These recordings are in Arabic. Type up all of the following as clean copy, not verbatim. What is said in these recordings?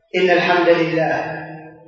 إن الحمد لله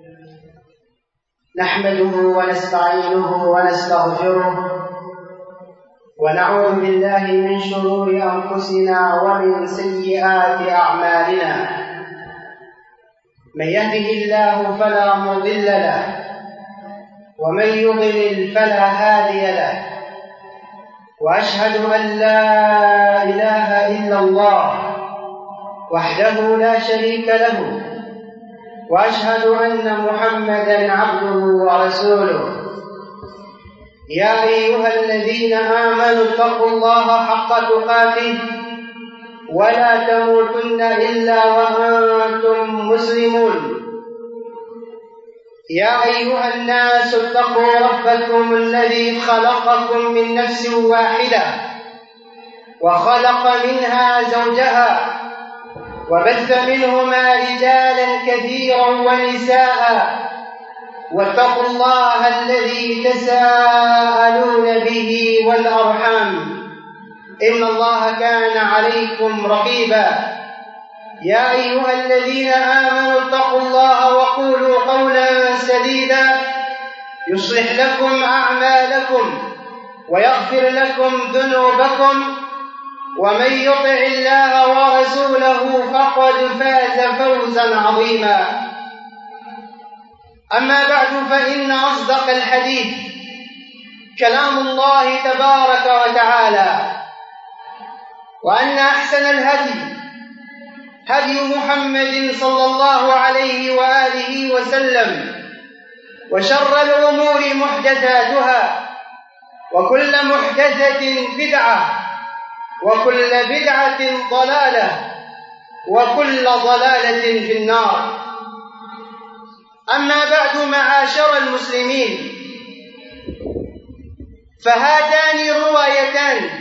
نحمده ونستعينه ونستغفره ونعوذ بالله من شرور أنفسنا ومن سيئات أعمالنا. من يهده الله فلا مضل له ومن يضلل فلا هادي له، وأشهد أن لا إله إلا الله وحده لا شريك له، وأشهد أن محمدًا عبده ورسوله. يا أيها الذين آمنوا اتقوا الله حق تقاته ولا تموتن إلا وأنتم مسلمون. يا أيها الناس اتقوا ربكم الذي خلقكم من نفس واحدة وخلق منها زوجها وبث منهما رجالا كثيرا ونساء، واتقوا الله الذي تساءلون به والأرحام إن الله كان عليكم رقيبا. يا أيها الذين آمنوا اتقوا الله وقولوا قولا سديدا يصلح لكم أعمالكم ويغفر لكم ذنوبكم، ومن يطع الله ورسوله فقد فاز فوزا عظيما. أما بعد، فإن أصدق الحديث كلام الله تبارك وتعالى، وأن أحسن الهدي هدي محمد صلى الله عليه وآله وسلم، وشر الأمور محدثاتها، وكل محدثة بدعة، وكل بدعة ضلالة، وكل ضلالة في النار. أما بعد، معاشر المسلمين، فهاتان روايتان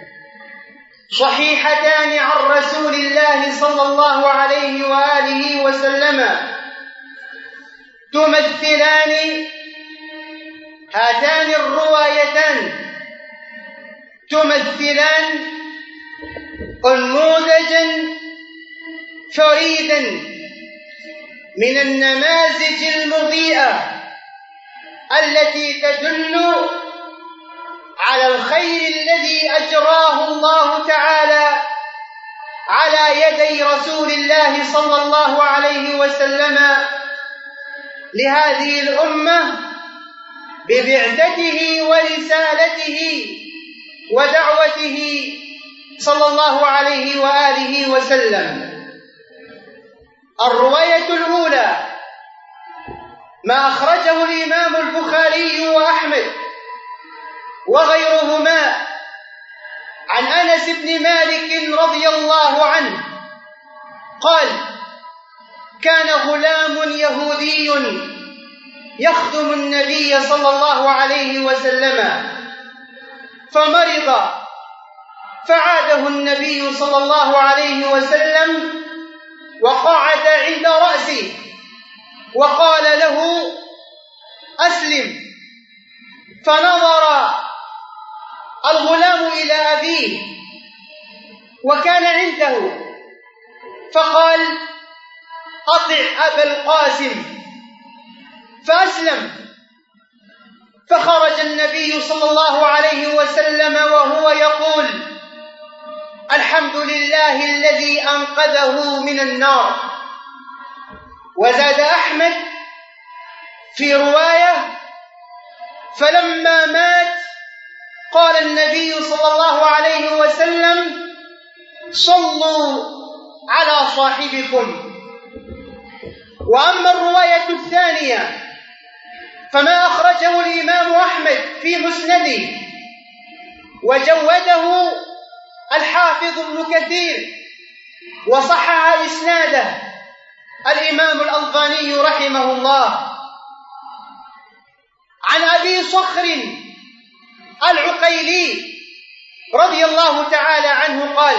صحيحتان عن رسول الله صلى الله عليه وآله وسلم هاتان الروايتان تمثلان نموذجا فريدا من النماذج المضيئة التي تدل على الخير الذي أجراه الله تعالى على يدي رسول الله صلى الله عليه وسلم لهذه الأمة ببعثته ورسالته ودعوته صلى الله عليه وآله وسلم. الرواية الأولى ما أخرجه الإمام البخاري وأحمد وغيرهما عن أنس بن مالك رضي الله عنه قال: كان غلام يهودي يخدم النبي صلى الله عليه وسلم فمرض، فعاده النبي صلى الله عليه وسلم وقعد عند رأسه وقال له: أسلم. فنظر الغلام إلى أبيه وكان عنده فقال: أطع أبا القاسم، فأسلم. فخرج النبي صلى الله عليه وسلم وهو يقول: الحمد لله الذي أنقذه من النار. وزاد أحمد في رواية: فلما مات قال النبي صلى الله عليه وسلم: صلوا على صاحبكم. وأما الرواية الثانية فما أخرجه الإمام أحمد في مسنده وجوده الحافظ ابن كثير وصحح إسناده الإمام الألباني رحمه الله، عن أبي صخر العقيلي رضي الله تعالى عنه قال: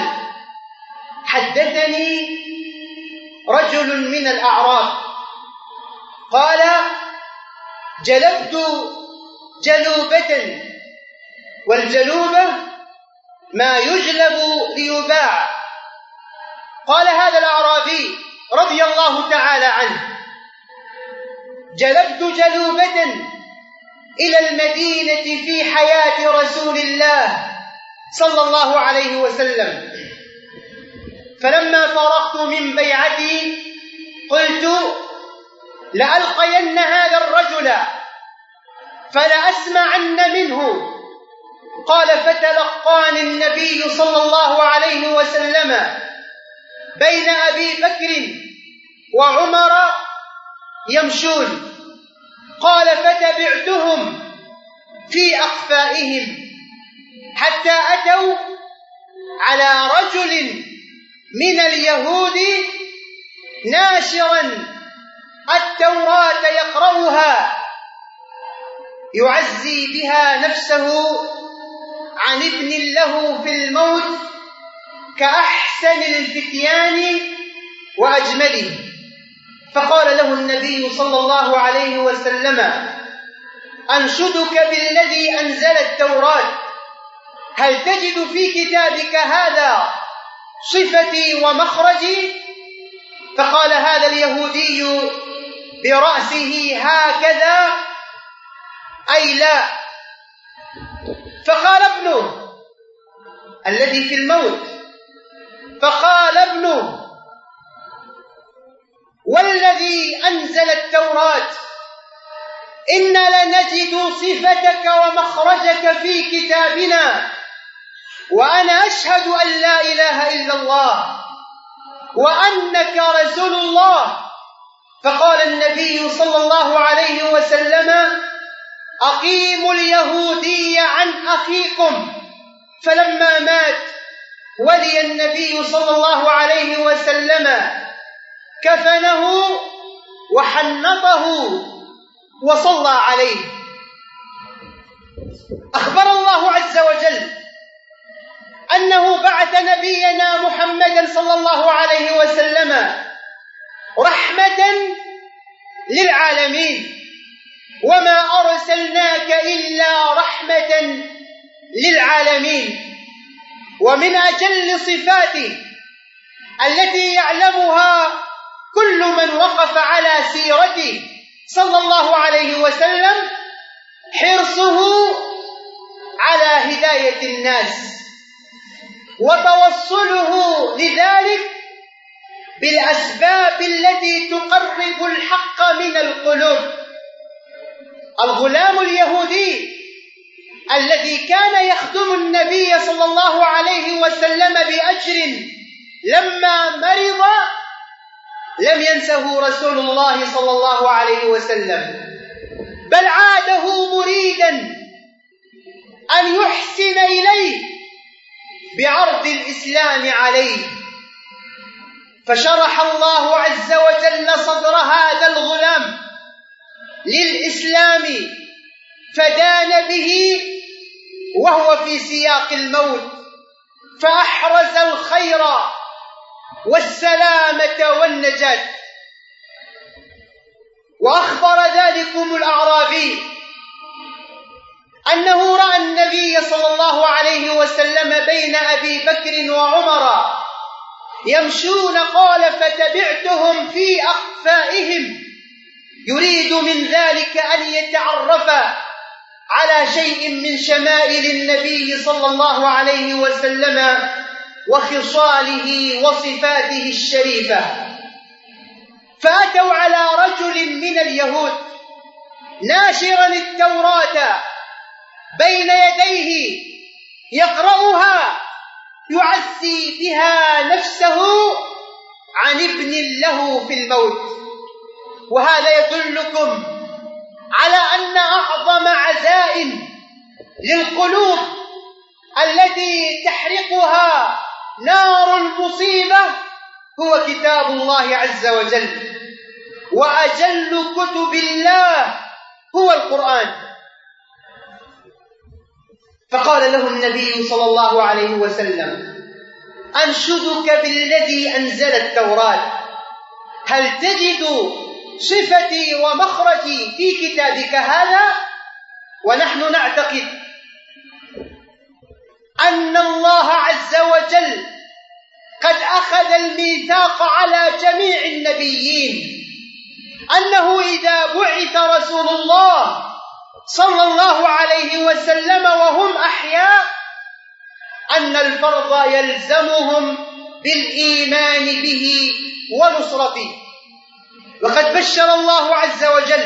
حدثني رجل من الأعراب قال: جلبت جلوبة، والجلوبة ما يجلب ليباع. قال هذا الأعرابي رضي الله تعالى عنه: جلبت جلوبة إلى المدينة في حياة رسول الله صلى الله عليه وسلم، فلما فرغت من بيعتي قلت: لألقين هذا الرجل فلأسمعن منه. قال: فتلقاني النبي صلى الله عليه وسلم بين أبي بكر وعمر يمشون. قال: فتبعتهم في أقفائهم حتى أتوا على رجل من اليهود ناشرا التوراة يقرأها يعزي بها نفسه عن ابن له في الموت كأحسن الفتيان وأجمله. فقال له النبي صلى الله عليه وسلم: أنشدك بالذي أنزل التوراة، هل تجد في كتابك هذا صفتي ومخرجي؟ فقال هذا اليهودي برأسه هكذا: أي لا. فقال ابنه الذي في الموت، فقال ابنه: والذي أنزل التوراة إن لنجد صفتك ومخرجك في كتابنا، وأنا أشهد أن لا إله إلا الله وأنك رسول الله. فقال النبي صلى الله عليه وسلم: أقيموا اليهودي عن أخيكم. فلما مات ولي النبي صلى الله عليه وسلم كفنه وحنطه وصلى عليه. أخبر الله عز وجل أنه بعث نبينا محمدا صلى الله عليه وسلم رحمة للعالمين، وما أرسلناك إلا رحمة للعالمين. ومن أجل صفاته التي يعلمها كل من وقف على سيرته صلى الله عليه وسلم حرصه على هداية الناس، وتوصله لذلك بالأسباب التي تقرب الحق من القلوب. الغلام اليهودي الذي كان يخدم النبي صلى الله عليه وسلم بأجر لما مرض لم ينسه رسول الله صلى الله عليه وسلم، بل عاده مريدا أن يحسن إليه بعرض الإسلام عليه. فشرح الله عز وجل صدر هذا الغلام للإسلام فدان به وهو في سياق الموت، فأحرز الخير والسلامة والنجاة. وأخبر ذلكم الأعرابي أنه رأى النبي صلى الله عليه وسلم بين أبي بكر وعمر يمشون. قال: فتبعتهم في أقفائهم، يريد من ذلك أن يتعرف على شيء من شمائل النبي صلى الله عليه وسلم وخصاله وصفاته الشريفة. فأتوا على رجل من اليهود ناشرا التوراة بين يديه يقرأها يعزي بها نفسه عن ابن له في الموت. وهذا يدلكم على أن أعظم عزائم للقلوب التي تحرقها نار المصيبة هو كتاب الله عز وجل، وأجل كتب الله هو القرآن. فقال له النبي صلى الله عليه وسلم: أنشدك بالذي أنزل التوراة، هل تجد صفتي ومخرجي في كتابك هذا؟ ونحن نعتقد أن الله عز وجل قد أخذ الميثاق على جميع النبيين أنه إذا بعث رسول الله صلى الله عليه وسلم وهم أحياء أن الفرض يلزمهم بالإيمان به ونصرته. وقد بشر الله عز وجل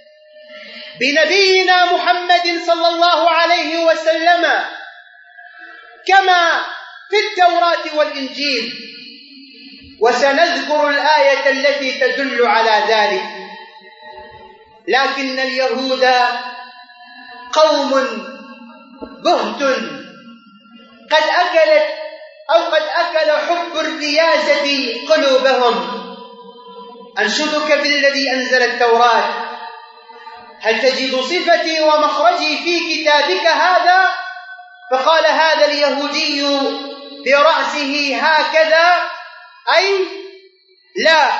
بنبينا محمد صلى الله عليه وسلم كما في التوراة والإنجيل، وسنذكر الآية التي تدل على ذلك. لكن اليهود قوم بهت قد أكل حب الرياسة قلوبهم. أنشدك بالذي أنزل التوراة، هل تجد صفتي ومخرجي في كتابك هذا؟ فقال هذا اليهودي برأسه هكذا، أي لا.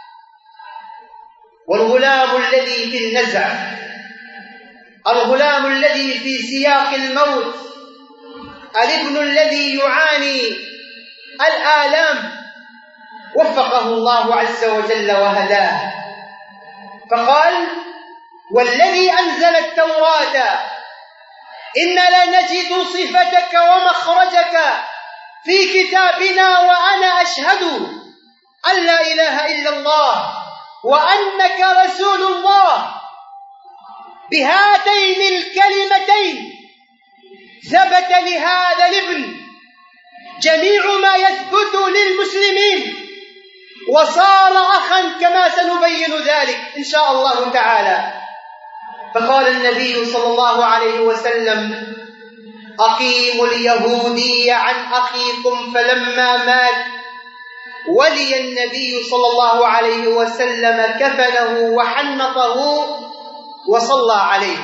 والغلام الذي في النزع، الغلام الذي في سياق الموت، الابن الذي يعاني الآلام، وفقه الله عز وجل وهداه، فقال والذي أنزل التوراة إنا لنجد صفتك ومخرجك في كتابنا، وأنا أشهد أن لا إله إلا الله وأنك رسول الله. بهاتين الكلمتين ثبت لهذا الابن جميع ما يثبت للمسلمين، وصار أخا كما سنبين ذلك إن شاء الله تعالى. فقال النبي صلى الله عليه وسلم أقيموا اليهودي عن أخيكم، فلما مات ولي النبي صلى الله عليه وسلم كفنه وحنطه وصلى عليه.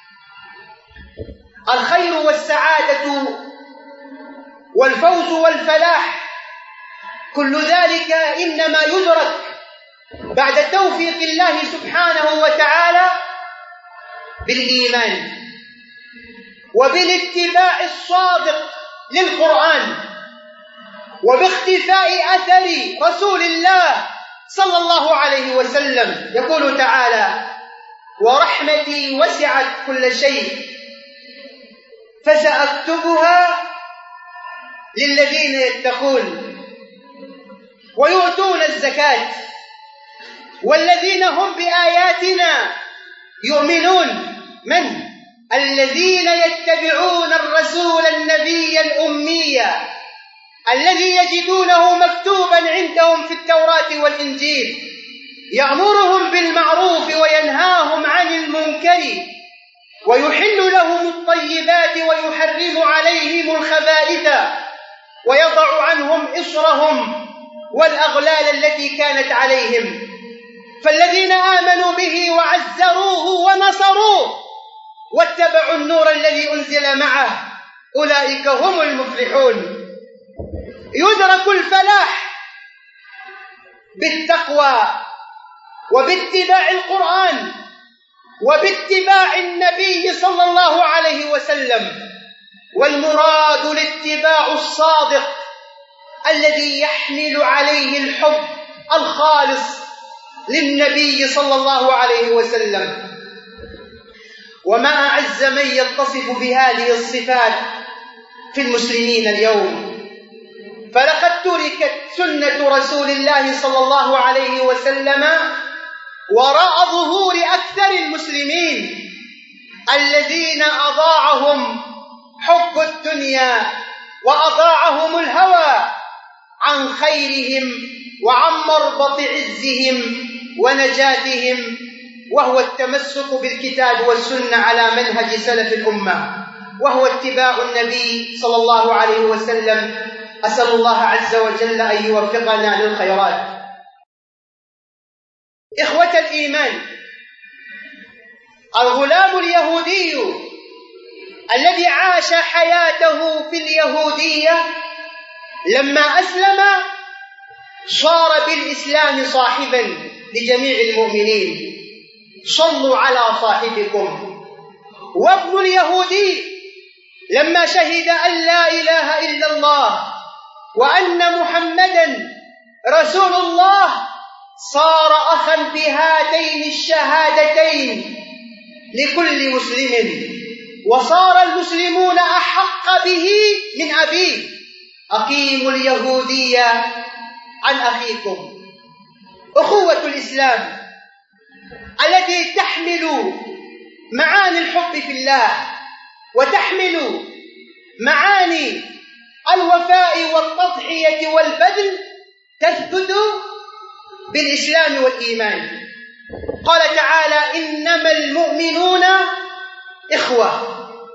الخير والسعادة والفوز والفلاح كل ذلك إنما يدرك بعد توفيق الله سبحانه وتعالى بالإيمان وبالاتباع الصادق للقرآن وباختفاء أثر رسول الله صلى الله عليه وسلم. يقول تعالى ورحمتي وسعت كل شيء فسأكتبها للذين يتقون ويؤتون الزكاة والذين هم بآياتنا يؤمنون. من؟ الذين يتبعون الرسول النبي الأمي الذي يجدونه مكتوبا عندهم في التوراة والإنجيل، يأمرهم بالمعروف وينهاهم عن المنكر ويحل لهم الطيبات ويحرم عليهم الخبائث ويضع عنهم إصرهم والأغلال التي كانت عليهم. فالذين آمنوا به وعزروه ونصروه واتبعوا النور الذي أنزل معه أولئك هم المفلحون. يدرك الفلاح بالتقوى وباتباع القرآن وباتباع النبي صلى الله عليه وسلم، والمراد الاتباع الصادق الذي يحمل عليه الحب الخالص للنبي صلى الله عليه وسلم. وما أعز من يتصف بهذه الصفات في المسلمين اليوم، فلقد تركت سنة رسول الله صلى الله عليه وسلم وراء ظهور أكثر المسلمين الذين أضاعهم حب الدنيا وأضاعهم الهوى عن خيرهم وعن مربط عزهم ونجاتهم، وهو التمسك بالكتاب والسنة على منهج سلف الأمة، وهو اتباع النبي صلى الله عليه وسلم. أسأل الله عز وجل أن يوفقنا للخيرات. إخوة الإيمان، الغلام اليهودي الذي عاش حياته في اليهودية لما أسلم صار بالإسلام صاحبا لجميع المؤمنين. صلوا على صاحبكم. وابن اليهودي لما شهد أن لا إله إلا الله وأن محمدا رسول الله صار أخا بهاتين الشهادتين لكل مسلم، وصار المسلمون أحق به من أبيه. أقيموا اليهودية عن أخيكم. أخوة الإسلام التي تحمل معاني الحب في الله وتحمل معاني الوفاء والتضحية والبذل تثبت بالإسلام والإيمان. قال تعالى: إنما المؤمنون إخوة.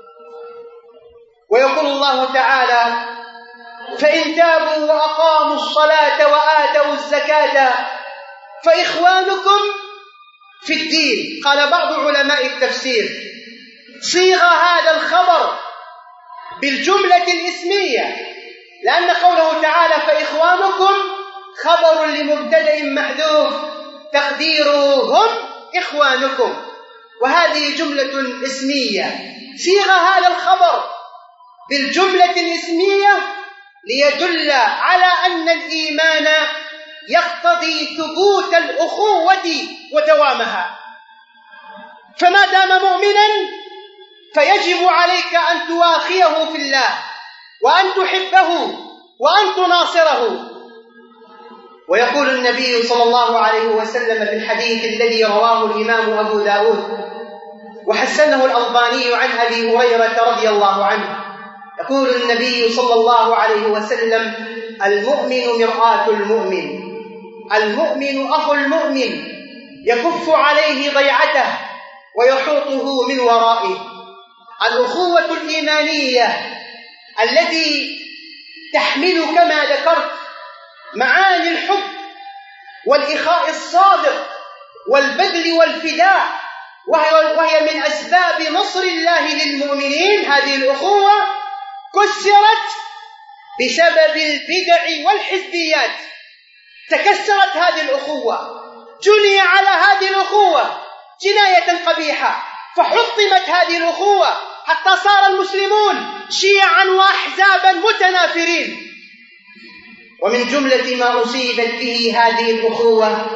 ويقول الله تعالى: فإن تابوا وأقاموا الصلاة وآتوا الزكاة فإخوانكم في الدين. قال بعض علماء التفسير: صيغ هذا الخبر بالجملة الإسمية، لأن قوله تعالى فإخوانكم خبر لمبتدأ محذوف تقديره هم إخوانكم، وهذه جملة اسمية. صيغ هذا الخبر بالجملة الاسمية ليدل على أن الإيمان يقتضي ثبوت الأخوة ودوامها، فما دام مؤمنا فيجب عليك أن تواخيه في الله وأن تحبه وأن تناصره. ويقول النبي صلى الله عليه وسلم في الحديث الذي رواه الإمام أبو داود وحسنه الألباني عن أبي هريرة رضي الله عنه، يقول النبي صلى الله عليه وسلم: المؤمن مرآة المؤمن، المؤمن أخو المؤمن، يكف عليه ضيعته ويحوطه من ورائه. الأخوة الإيمانية التي تحمل كما ذكرت معاني الحب والإخاء الصادق والبذل والفداء، وهي من أسباب نصر الله للمؤمنين. هذه الأخوة كسرت بسبب البدع والحزبيات، تكسرت هذه الأخوة، جني على هذه الأخوة جناية قبيحة، فحطمت هذه الأخوة حتى صار المسلمون شيعا وأحزابا متنافرين. ومن جملة ما أصيبت به هذه الأخوة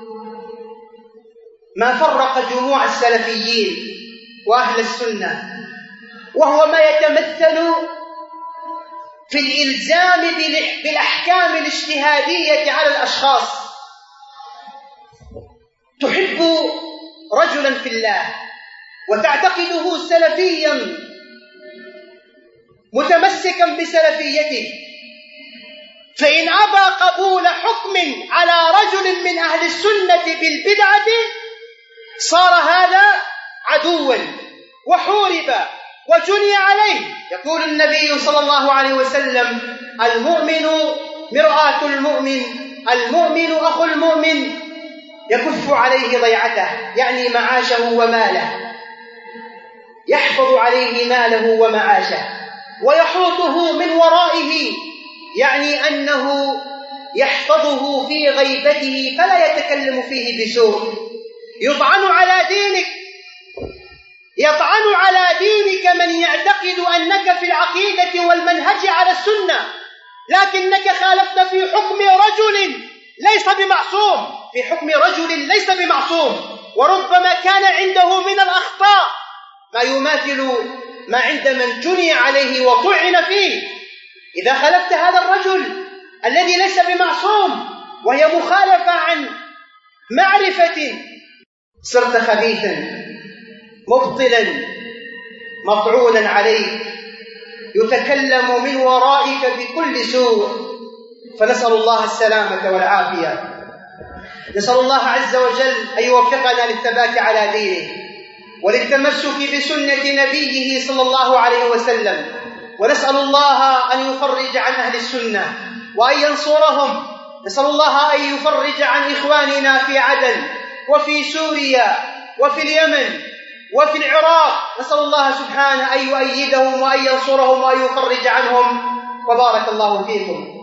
ما فرق جموع السلفيين وأهل السنة، وهو ما يتمثل في الإلزام بالأحكام الاجتهادية على الأشخاص. تحب رجلا في الله وتعتقده سلفيا متمسكا بسلفيته، فإن أبى قبول حكم على رجل من أهل السنة بالبدعة صار هذا عدوا وحورب وجني عليه. يقول النبي صلى الله عليه وسلم: المؤمن مرآة المؤمن، المؤمن أخو المؤمن، يكف عليه ضيعته، يعني معاشه وماله، يحفظ عليه ماله ومعاشه، ويحوطه من ورائه، يعني أنه يحفظه في غيبته فلا يتكلم فيه بسوء. يطعن على دينك، يطعن على دينك من يعتقد أنك في العقيدة والمنهج على السنة، لكنك خالفت في حكم رجل ليس بمعصوم، في حكم رجل ليس بمعصوم، وربما كان عنده من الأخطاء ما يماثل ما عند من جني عليه وطعن فيه. إذا خالفت هذا الرجل الذي ليس بمعصوم وهي مخالفة عن معرفة صرت خبيثا مبطلا مطعونا عليك، يتكلم من ورائك بكل سوء، فنسأل الله السلامة والعافية. نسأل الله عز وجل أن يوفقنا للثبات على دينه وللتمسك بسنة نبيه صلى الله عليه وسلم، ونسأل الله أن يفرج عن أهل السنة وأن ينصرهم. نسأل الله أن يفرج عن إخواننا في عدن وفي سوريا وفي اليمن وفي العراق، نسأل الله سبحانه أن يؤيدهم وأن ينصرهم وأن يفرج عنهم. وبارك الله فيكم.